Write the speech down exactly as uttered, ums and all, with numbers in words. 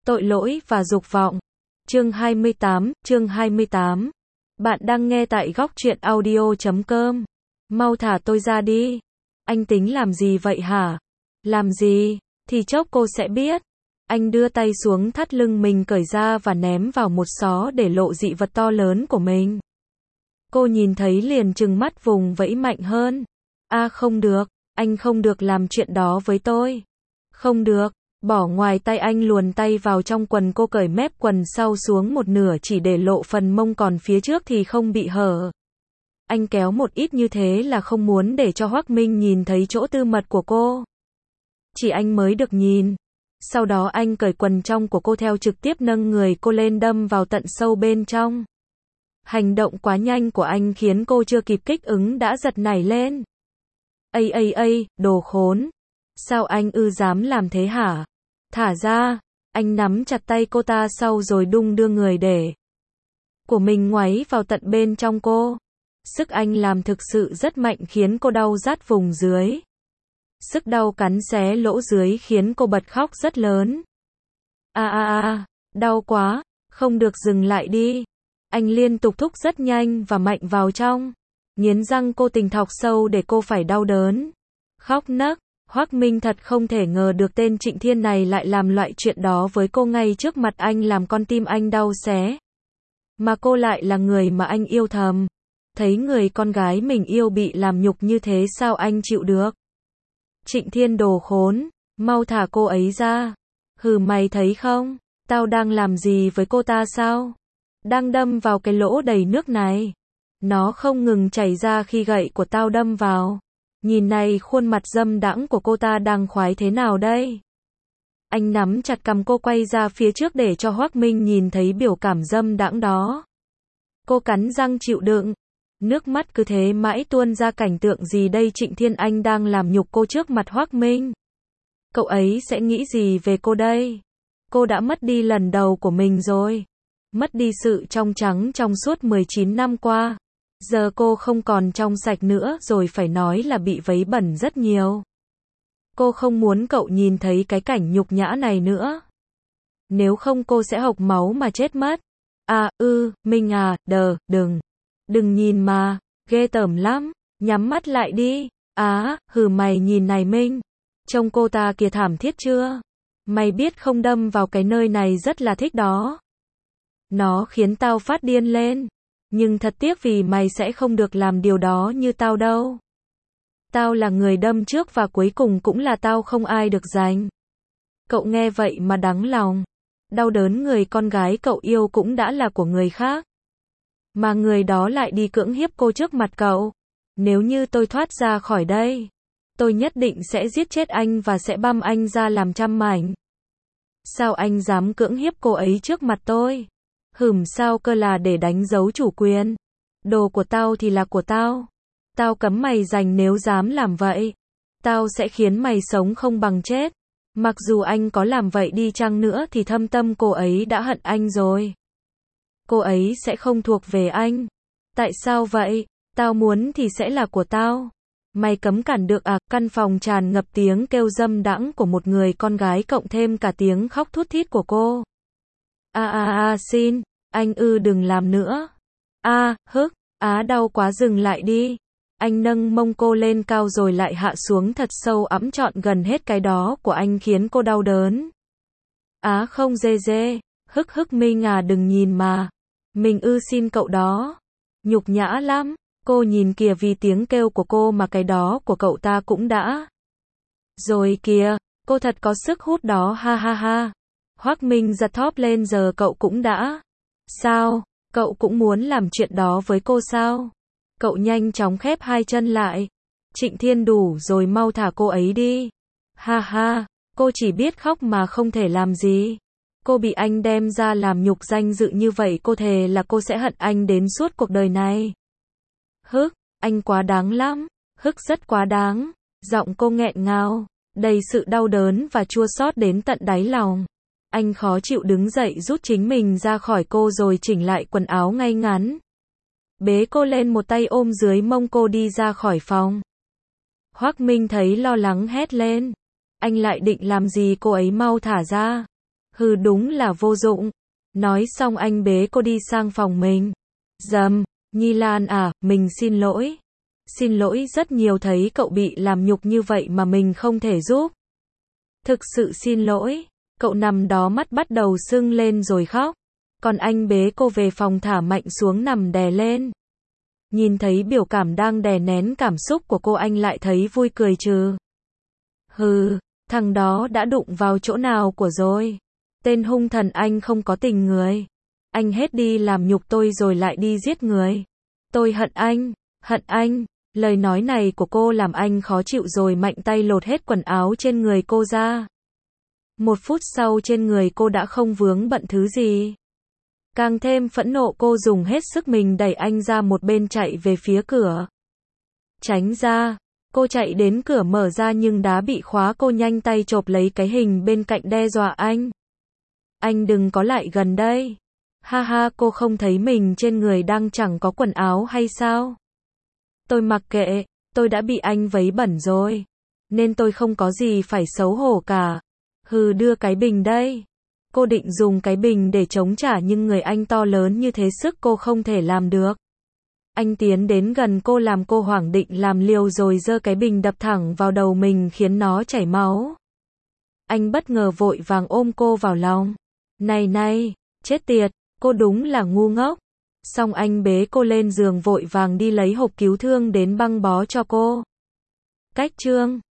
Tội lỗi và dục vọng. Chương hai mươi tám, chương hai mươi tám. Bạn đang nghe tại góc truyện audio chấm com. Mau thả tôi ra đi. Anh tính làm gì vậy hả? Làm gì? Thì chốc cô sẽ biết. Anh đưa tay xuống thắt lưng mình cởi ra và ném vào một xó để lộ dị vật to lớn của mình. Cô nhìn thấy liền trừng mắt vùng vẫy mạnh hơn. À không được, anh không được làm chuyện đó với tôi. Không được. Bỏ ngoài tay anh luồn tay vào trong quần cô cởi mép quần sau xuống một nửa chỉ để lộ phần mông còn phía trước thì không bị hở. Anh kéo một ít như thế là không muốn để cho Hoắc Minh nhìn thấy chỗ tư mật của cô. Chỉ anh mới được nhìn. Sau đó anh cởi quần trong của cô theo trực tiếp nâng người cô lên đâm vào tận sâu bên trong. Hành động quá nhanh của anh khiến cô chưa kịp kích ứng đã giật nảy lên. Ây ây ây, đồ khốn. Sao anh ư dám làm thế hả? Thả ra. Anh nắm chặt tay cô ta sau rồi đung đưa người để của mình ngoáy vào tận bên trong cô. Sức anh làm thực sự rất mạnh khiến cô đau rát vùng dưới. Sức đau cắn xé lỗ dưới khiến cô bật khóc rất lớn. A a a, đau quá, không được dừng lại đi. Anh liên tục thúc rất nhanh và mạnh vào trong. Nghiến răng cô tình thọc sâu để cô phải đau đớn. Khóc nấc. Hoắc Minh thật không thể ngờ được tên Trịnh Thiên này lại làm loại chuyện đó với cô ngay trước mặt anh, làm con tim anh đau xé. Mà cô lại là người mà anh yêu thầm. Thấy người con gái mình yêu bị làm nhục như thế sao anh chịu được? Trịnh Thiên đồ khốn, mau thả cô ấy ra. Hừ, mày thấy không? Tao đang làm gì với cô ta sao? Đang đâm vào cái lỗ đầy nước này. Nó không ngừng chảy ra khi gậy của tao đâm vào. Nhìn này, khuôn mặt dâm đãng của cô ta đang khoái thế nào đây? Anh nắm chặt cằm cô quay ra phía trước để cho Hoắc Minh nhìn thấy biểu cảm dâm đãng đó. Cô cắn răng chịu đựng. Nước mắt cứ thế mãi tuôn ra. Cảnh tượng gì đây? Trịnh Thiên Anh đang làm nhục cô trước mặt Hoắc Minh. Cậu ấy sẽ nghĩ gì về cô đây? Cô đã mất đi lần đầu của mình rồi. Mất đi sự trong trắng trong suốt mười chín năm qua. Giờ cô không còn trong sạch nữa rồi, phải nói là bị vấy bẩn rất nhiều. Cô không muốn cậu nhìn thấy cái cảnh nhục nhã này nữa. Nếu không cô sẽ hộc máu mà chết mất. À, ư, Minh à, đờ, đừng. Đừng nhìn mà, ghê tởm lắm. Nhắm mắt lại đi. Á, hừ, mày nhìn này Minh. Trông cô ta kìa, thảm thiết chưa? Mày biết không, đâm vào cái nơi này rất là thích đó. Nó khiến tao phát điên lên. Nhưng thật tiếc vì mày sẽ không được làm điều đó như tao đâu. Tao là người đâm trước và cuối cùng cũng là tao, không ai được giành. Cậu nghe vậy mà đắng lòng. Đau đớn, người con gái cậu yêu cũng đã là của người khác. Mà người đó lại đi cưỡng hiếp cô trước mặt cậu. Nếu như tôi thoát ra khỏi đây, tôi nhất định sẽ giết chết anh và sẽ băm anh ra làm trăm mảnh. Sao anh dám cưỡng hiếp cô ấy trước mặt tôi? Hừm, sao cơ, là để đánh dấu chủ quyền. Đồ của tao thì là của tao. Tao cấm mày giành, nếu dám làm vậy, tao sẽ khiến mày sống không bằng chết. Mặc dù anh có làm vậy đi chăng nữa thì thâm tâm cô ấy đã hận anh rồi. Cô ấy sẽ không thuộc về anh. Tại sao vậy? Tao muốn thì sẽ là của tao. Mày cấm cản được à? Căn phòng tràn ngập tiếng kêu dâm đãng của một người con gái cộng thêm cả tiếng khóc thút thít của cô. A a a, xin, anh ư, đừng làm nữa. A, hức, á, đau quá, dừng lại đi. Anh nâng mông cô lên cao rồi lại hạ xuống thật sâu, ẵm trọn gần hết cái đó của anh khiến cô đau đớn. Á không, dê dê, hức hức, Minh à, đừng nhìn mà. Mình ư, xin cậu đó. Nhục nhã lắm, cô nhìn kìa, vì tiếng kêu của cô mà cái đó của cậu ta cũng đã. Rồi kìa, cô thật có sức hút đó, ha ha ha. Hoắc Minh giật thóp lên, giờ cậu cũng đã. Sao, cậu cũng muốn làm chuyện đó với cô sao? Cậu nhanh chóng khép hai chân lại. Trịnh Thiên, đủ rồi, mau thả cô ấy đi. Ha ha, cô chỉ biết khóc mà không thể làm gì. Cô bị anh đem ra làm nhục danh dự như vậy, cô thề là cô sẽ hận anh đến suốt cuộc đời này. Hức, anh quá đáng lắm. Hức, rất quá đáng. Giọng cô nghẹn ngào, đầy sự đau đớn và chua xót đến tận đáy lòng. Anh khó chịu đứng dậy rút chính mình ra khỏi cô rồi chỉnh lại quần áo ngay ngắn. Bế cô lên, một tay ôm dưới mông cô đi ra khỏi phòng. Hoắc Minh thấy lo lắng hét lên. Anh lại định làm gì cô ấy, mau thả ra. Hừ đúng là vô dụng. Nói xong anh bế cô đi sang phòng mình. Dầm, Nhi Lan à, mình xin lỗi. Xin lỗi rất nhiều thấy cậu bị làm nhục như vậy mà mình không thể giúp. Thực sự xin lỗi. Cậu nằm đó mắt bắt đầu sưng lên rồi khóc. Còn anh bế cô về phòng thả mạnh xuống nằm đè lên. Nhìn thấy biểu cảm đang đè nén cảm xúc của cô anh lại thấy vui cười trừ. Hừ, thằng đó đã đụng vào chỗ nào của rồi. Tên hung thần anh không có tình người. Anh hết đi làm nhục tôi rồi lại đi giết người. Tôi hận anh, hận anh. Lời nói này của cô làm anh khó chịu rồi mạnh tay lột hết quần áo trên người cô ra. Một phút sau trên người cô đã không vướng bận thứ gì. Càng thêm phẫn nộ cô dùng hết sức mình đẩy anh ra một bên chạy về phía cửa. Tránh ra. Cô chạy đến cửa mở ra nhưng đá bị khóa cô nhanh tay chộp lấy cái hình bên cạnh đe dọa anh. Anh đừng có lại gần đây. Ha ha cô không thấy mình trên người đang chẳng có quần áo hay sao? Tôi mặc kệ, tôi đã bị anh vấy bẩn rồi. Nên tôi không có gì phải xấu hổ cả. Hừ đưa cái bình đây. Cô định dùng cái bình để chống trả nhưng người anh to lớn như thế sức cô không thể làm được. Anh tiến đến gần cô làm cô hoảng định làm liều rồi giơ cái bình đập thẳng vào đầu mình khiến nó chảy máu. Anh bất ngờ vội vàng ôm cô vào lòng. Này này, chết tiệt, cô đúng là ngu ngốc. Xong anh bế cô lên giường vội vàng đi lấy hộp cứu thương đến băng bó cho cô. Cách chương